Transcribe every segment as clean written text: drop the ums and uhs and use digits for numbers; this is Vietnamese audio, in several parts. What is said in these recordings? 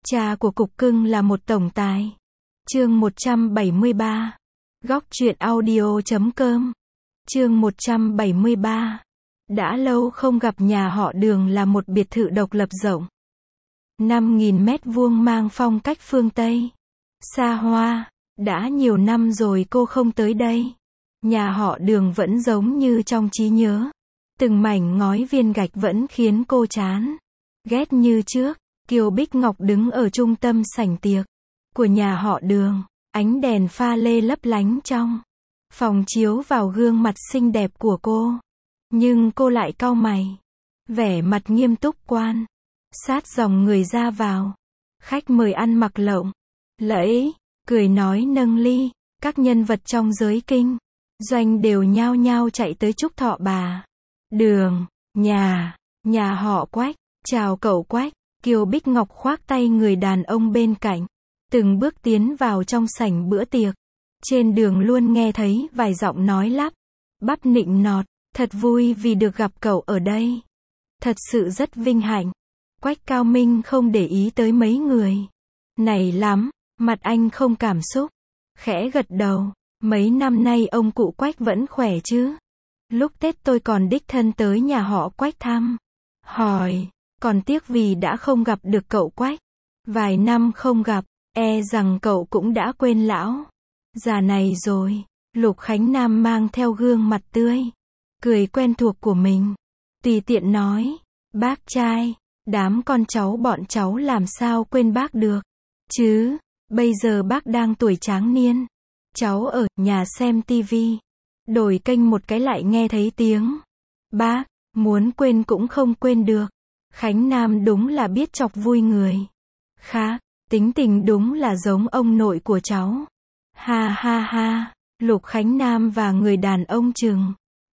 Cha của cục cưng là một tổng tài. Chương 173. Góc truyện audio.com. Chương 173. Đã lâu không gặp nhà họ Đường là một biệt thự độc lập rộng 5.000 mét vuông mang phong cách phương Tây. Xa hoa, đã nhiều năm rồi cô không tới đây. Nhà họ Đường vẫn giống như trong trí nhớ. Từng mảnh ngói viên gạch vẫn khiến cô chán ghét như trước. Kiều Bích Ngọc đứng ở trung tâm sảnh tiệc của nhà họ Đường, ánh đèn pha lê lấp lánh trong phòng chiếu vào gương mặt xinh đẹp của cô. Nhưng cô lại cau mày, vẻ mặt nghiêm túc quan sát dòng người ra vào. Khách mời ăn mặc lộng lẫy, cười nói nâng ly, các nhân vật trong giới kinh doanh đều nhao nhao chạy tới chúc thọ bà Đường. Nhà họ Quách, chào cậu Quách. Kiều Bích Ngọc khoác tay người đàn ông bên cạnh, từng bước tiến vào trong sảnh bữa tiệc. Trên đường luôn nghe thấy vài giọng nói lắp bắp nịnh nọt, thật vui vì được gặp cậu ở đây. Thật sự rất vinh hạnh. Quách Cao Minh không để ý tới mấy người này lắm, mặt anh không cảm xúc, khẽ gật đầu. Mấy năm nay ông cụ Quách vẫn khỏe chứ? Lúc Tết tôi còn đích thân tới nhà họ Quách thăm hỏi. Còn tiếc vì đã không gặp được cậu Quách. Vài năm không gặp, e rằng cậu cũng đã quên lão già này rồi. Lục Khánh Nam mang theo gương mặt tươi cười quen thuộc của mình, tùy tiện nói, bác trai, đám con cháu bọn cháu làm sao quên bác được chứ? Bây giờ bác đang tuổi tráng niên, cháu ở nhà xem tivi, đổi kênh một cái lại nghe thấy tiếng bác, muốn quên cũng không quên được. Khánh Nam đúng là biết chọc vui người khác, tính tình đúng là giống ông nội của cháu. Ha ha ha. Lục Khánh Nam và người đàn ông chừng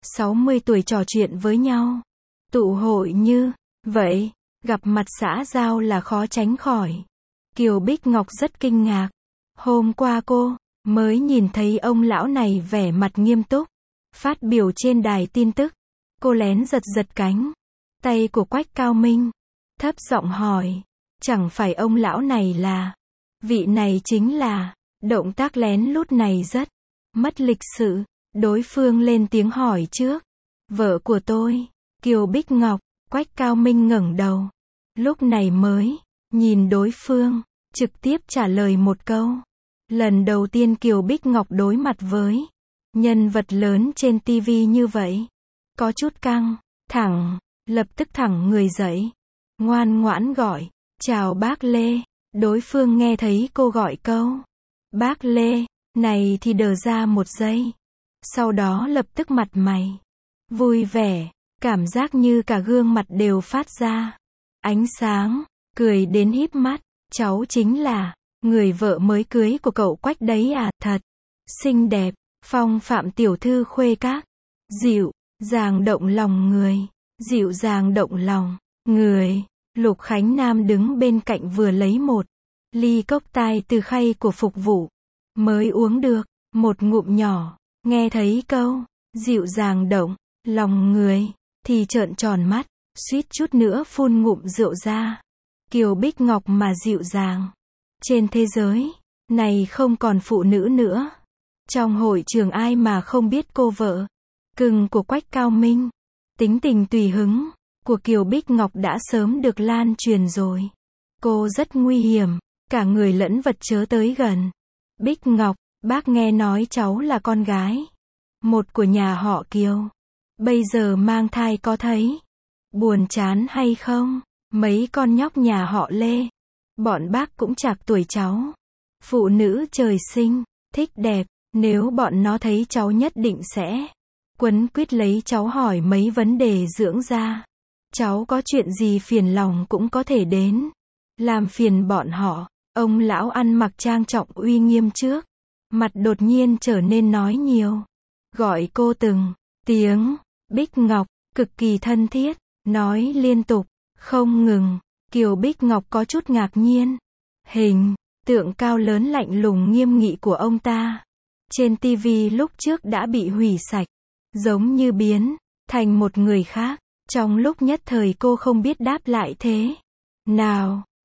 60 tuổi trò chuyện với nhau. Tụ hội như vậy, gặp mặt xã giao là khó tránh khỏi. Kiều Bích Ngọc rất kinh ngạc. Hôm qua cô mới nhìn thấy ông lão này vẻ mặt nghiêm túc phát biểu trên đài tin tức. Cô lén giật giật cánh tay của Quách Cao Minh, thấp giọng hỏi, chẳng phải ông lão này là, vị này chính là. Động tác lén lút này rất mất lịch sự. Đối phương lên tiếng hỏi trước, vợ của tôi, Kiều Bích Ngọc. Quách Cao Minh ngẩng đầu, lúc này mới nhìn đối phương, trực tiếp trả lời một câu. Lần đầu tiên Kiều Bích Ngọc đối mặt với nhân vật lớn trên TV như vậy, có chút căng thẳng. Lập tức thẳng người dậy, ngoan ngoãn gọi, chào bác Lê. Đối phương nghe thấy cô gọi câu bác Lê này thì đờ ra một giây, sau đó lập tức mặt mày vui vẻ, cảm giác như cả gương mặt đều phát ra ánh sáng, cười đến híp mắt. Cháu chính là người vợ mới cưới của cậu Quách đấy à? Thật xinh đẹp, phong phạm tiểu thư khuê các, dịu dàng động lòng người. Dịu dàng động lòng người. Lục Khánh Nam đứng bên cạnh vừa lấy một ly cốc tai từ khay của phục vụ mới uống được một ngụm nhỏ, nghe thấy câu dịu dàng động lòng người thì trợn tròn mắt, suýt chút nữa phun ngụm rượu ra. Kiều Bích Ngọc mà dịu dàng, trên thế giới này không còn phụ nữ nữa. Trong hội trường ai mà không biết cô vợ cưng của Quách Cao Minh. Tính tình tùy hứng của Kiều Bích Ngọc đã sớm được lan truyền rồi. Cô rất nguy hiểm, cả người lẫn vật chớ tới gần. Bích Ngọc, bác nghe nói cháu là con gái một của nhà họ Kiều, bây giờ mang thai, có thấy buồn chán hay không? Mấy con nhóc nhà họ Lê, bọn bác cũng chạc tuổi cháu. Phụ nữ trời sinh thích đẹp, nếu bọn nó thấy cháu nhất định sẽ quấn quýt lấy cháu hỏi mấy vấn đề dưỡng da. Cháu có chuyện gì phiền lòng cũng có thể đến làm phiền bọn họ. Ông lão ăn mặc trang trọng uy nghiêm trước mặt đột nhiên trở nên nói nhiều, gọi cô từng tiếng Bích Ngọc, cực kỳ thân thiết, nói liên tục không ngừng. Kiều Bích Ngọc có chút ngạc nhiên. Hình tượng cao lớn lạnh lùng nghiêm nghị của ông ta trên TV lúc trước đã bị hủy sạch, giống như biến thành một người khác. Trong lúc nhất thời cô không biết đáp lại thế nào.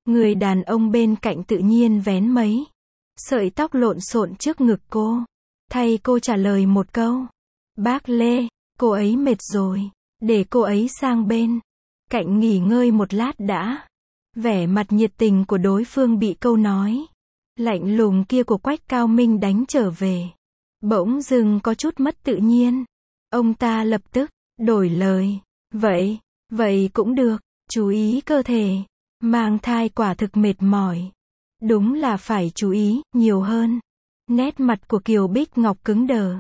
Người đàn ông bên cạnh tự nhiên vén mấy sợi tóc lộn xộn trước ngực cô. Thay cô trả lời một câu. Bác Lê, cô ấy mệt rồi. Để cô ấy sang bên cạnh nghỉ ngơi một lát đã. Vẻ mặt nhiệt tình của đối phương bị câu nói lạnh lùng kia của Quách Cao Minh đánh trở về. Bỗng dưng có chút mất tự nhiên. Ông ta lập tức đổi lời. Vậy cũng được. Chú ý cơ thể. Mang thai quả thực mệt mỏi. Đúng là phải chú ý nhiều hơn. Nét mặt của Kiều Bích Ngọc cứng đờ.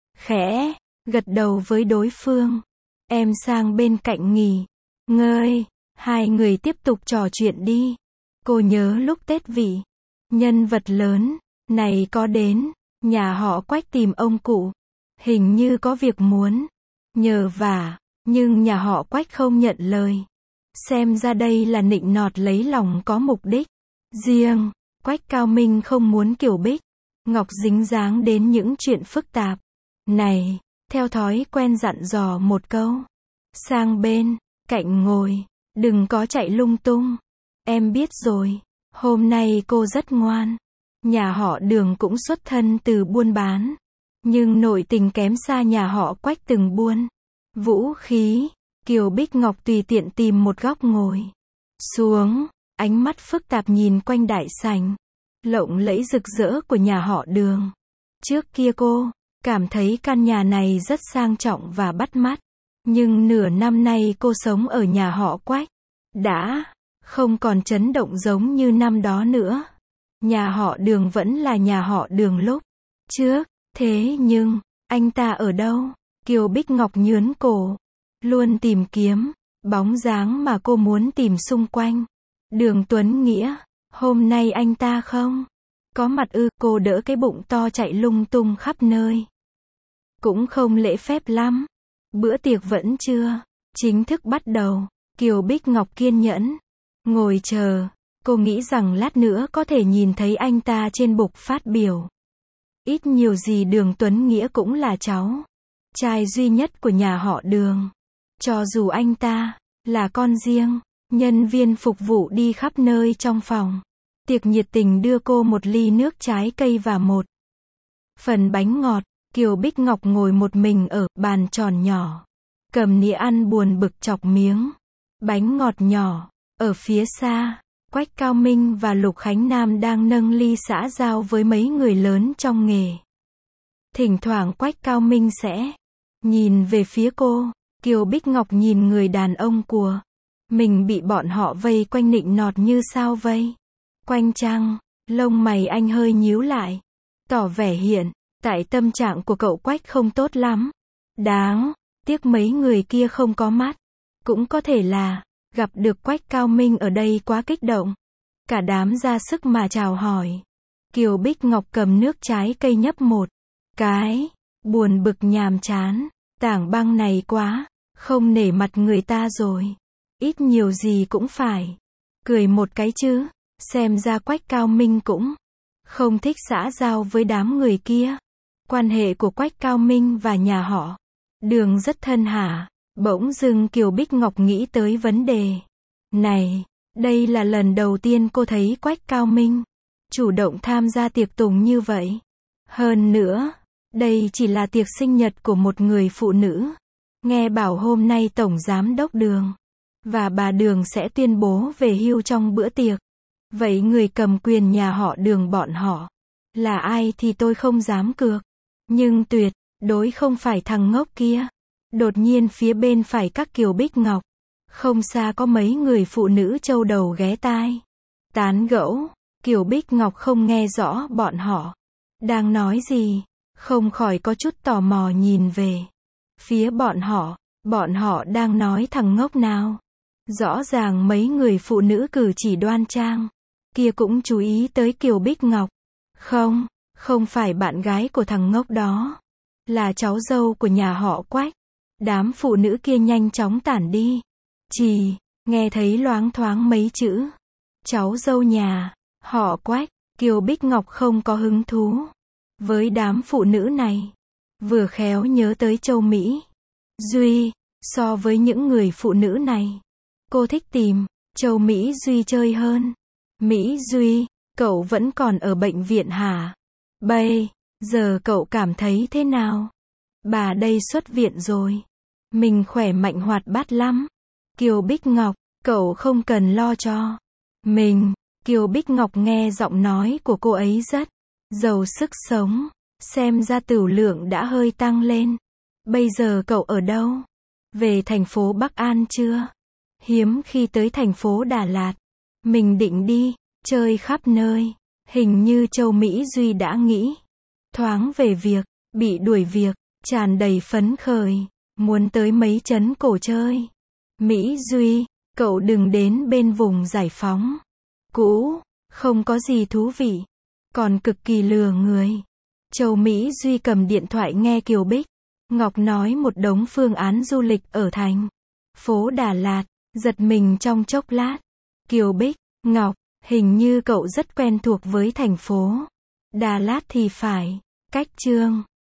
Khẽ gật đầu với đối phương. Em sang bên cạnh nghỉ ngơi. Hai người tiếp tục trò chuyện đi. Cô nhớ lúc Tết vị nhân vật lớn này có đến nhà họ Quách tìm ông cụ. Hình như có việc muốn nhờ vả, nhưng nhà họ Quách không nhận lời. Xem ra đây là nịnh nọt lấy lòng có mục đích riêng. Quách Cao Minh không muốn Kiều Bích Ngọc dính dáng đến những chuyện phức tạp này, theo thói quen dặn dò một câu. Sang bên cạnh ngồi, đừng có chạy lung tung. Em biết rồi, hôm nay cô rất ngoan. Nhà họ Đường cũng xuất thân từ buôn bán, nhưng nội tình kém xa nhà họ Quách từng buôn vũ khí. Kiều Bích Ngọc tùy tiện tìm một góc ngồi xuống, ánh mắt phức tạp nhìn quanh đại sảnh lộng lẫy rực rỡ của nhà họ Đường. Trước kia cô cảm thấy căn nhà này rất sang trọng và bắt mắt, nhưng nửa năm nay cô sống ở nhà họ Quách đã không còn chấn động giống như năm đó nữa. Nhà họ Đường vẫn là nhà họ Đường lúc trước, thế nhưng anh ta ở đâu? Kiều Bích Ngọc nhướn cổ, luôn tìm kiếm bóng dáng mà cô muốn tìm xung quanh. Đường Tuấn Nghĩa, hôm nay anh ta không có mặt ư? Cô đỡ cái bụng to chạy lung tung khắp nơi, cũng không lễ phép lắm. Bữa tiệc vẫn chưa chính thức bắt đầu. Kiều Bích Ngọc kiên nhẫn ngồi chờ. Cô nghĩ rằng lát nữa có thể nhìn thấy anh ta trên bục phát biểu. Ít nhiều gì Đường Tuấn Nghĩa cũng là cháu trai duy nhất của nhà họ Đường. Cho dù anh ta là con riêng, nhân viên phục vụ đi khắp nơi trong phòng tiệc nhiệt tình đưa cô một ly nước trái cây và một phần bánh ngọt. Kiều Bích Ngọc ngồi một mình ở bàn tròn nhỏ, cầm nĩa ăn buồn bực chọc miếng bánh ngọt nhỏ. Ở phía xa, Quách Cao Minh và Lục Khánh Nam đang nâng ly xã giao với mấy người lớn trong nghề. Thỉnh thoảng Quách Cao Minh sẽ nhìn về phía cô. Kiều Bích Ngọc nhìn người đàn ông của mình bị bọn họ vây quanh nịnh nọt như sao vây quanh chăng. Lông mày anh hơi nhíu lại, tỏ vẻ hiện tại tâm trạng của cậu Quách không tốt lắm. Đáng tiếc mấy người kia không có mắt. Cũng có thể là gặp được Quách Cao Minh ở đây quá kích động, cả đám ra sức mà chào hỏi. Kiều Bích Ngọc cầm nước trái cây nhấp một cái, buồn bực nhàm chán. Tảng băng này quá không nể mặt người ta rồi. Ít nhiều gì cũng phải cười một cái chứ. Xem ra Quách Cao Minh cũng không thích xã giao với đám người kia. Quan hệ của Quách Cao Minh và nhà họ Đường rất thân hả? Bỗng dưng Kiều Bích Ngọc nghĩ tới vấn đề này. Đây là lần đầu tiên cô thấy Quách Cao Minh chủ động tham gia tiệc tùng như vậy. Hơn nữa, đây chỉ là tiệc sinh nhật của một người phụ nữ. Nghe bảo hôm nay Tổng Giám đốc Đường và bà Đường sẽ tuyên bố về hưu trong bữa tiệc. Vậy người cầm quyền nhà họ Đường bọn họ là ai thì tôi không dám cược. Nhưng tuyệt đối không phải thằng ngốc kia. Đột nhiên phía bên phải các Kiều Bích Ngọc, không xa có mấy người phụ nữ châu đầu ghé tai tán gẫu. Kiều Bích Ngọc không nghe rõ bọn họ đang nói gì, không khỏi có chút tò mò nhìn về phía bọn họ. Bọn họ đang nói thằng ngốc nào? Rõ ràng mấy người phụ nữ cử chỉ đoan trang kia cũng chú ý tới Kiều Bích Ngọc. Không phải bạn gái của thằng ngốc đó, là cháu dâu của nhà họ Quách. Đám phụ nữ kia nhanh chóng tản đi. Chỉ nghe thấy loáng thoáng mấy chữ cháu dâu nhà họ Quách. Kiều Bích Ngọc không có hứng thú với đám phụ nữ này. Vừa khéo nhớ tới Châu Mỹ Duy. So với những người phụ nữ này, cô thích tìm Châu Mỹ Duy chơi hơn. Mỹ Duy, cậu vẫn còn ở bệnh viện hả? Bây giờ cậu cảm thấy thế nào? Bà đây xuất viện rồi. Mình khỏe mạnh hoạt bát lắm. Kiều Bích Ngọc, cậu không cần lo cho mình. Kiều Bích Ngọc nghe giọng nói của cô ấy rất giàu sức sống. Xem ra tửu lượng đã hơi tăng lên. Bây giờ cậu ở đâu? Về thành phố Bắc An chưa? Hiếm khi tới thành phố Đà Lạt. Mình định đi chơi khắp nơi. Hình như Châu Mỹ Duy đã nghĩ thoáng về việc bị đuổi việc, tràn đầy phấn khởi, muốn tới mấy trấn cổ chơi. Mỹ Duy, cậu đừng đến bên vùng giải phóng cũ, không có gì thú vị, còn cực kỳ lừa người. Châu Mỹ Duy cầm điện thoại nghe Kiều Bích Ngọc nói một đống phương án du lịch ở thành phố Đà Lạt, giật mình trong chốc lát. Kiều Bích Ngọc, hình như cậu rất quen thuộc với thành phố Đà Lạt thì phải. Cách Chương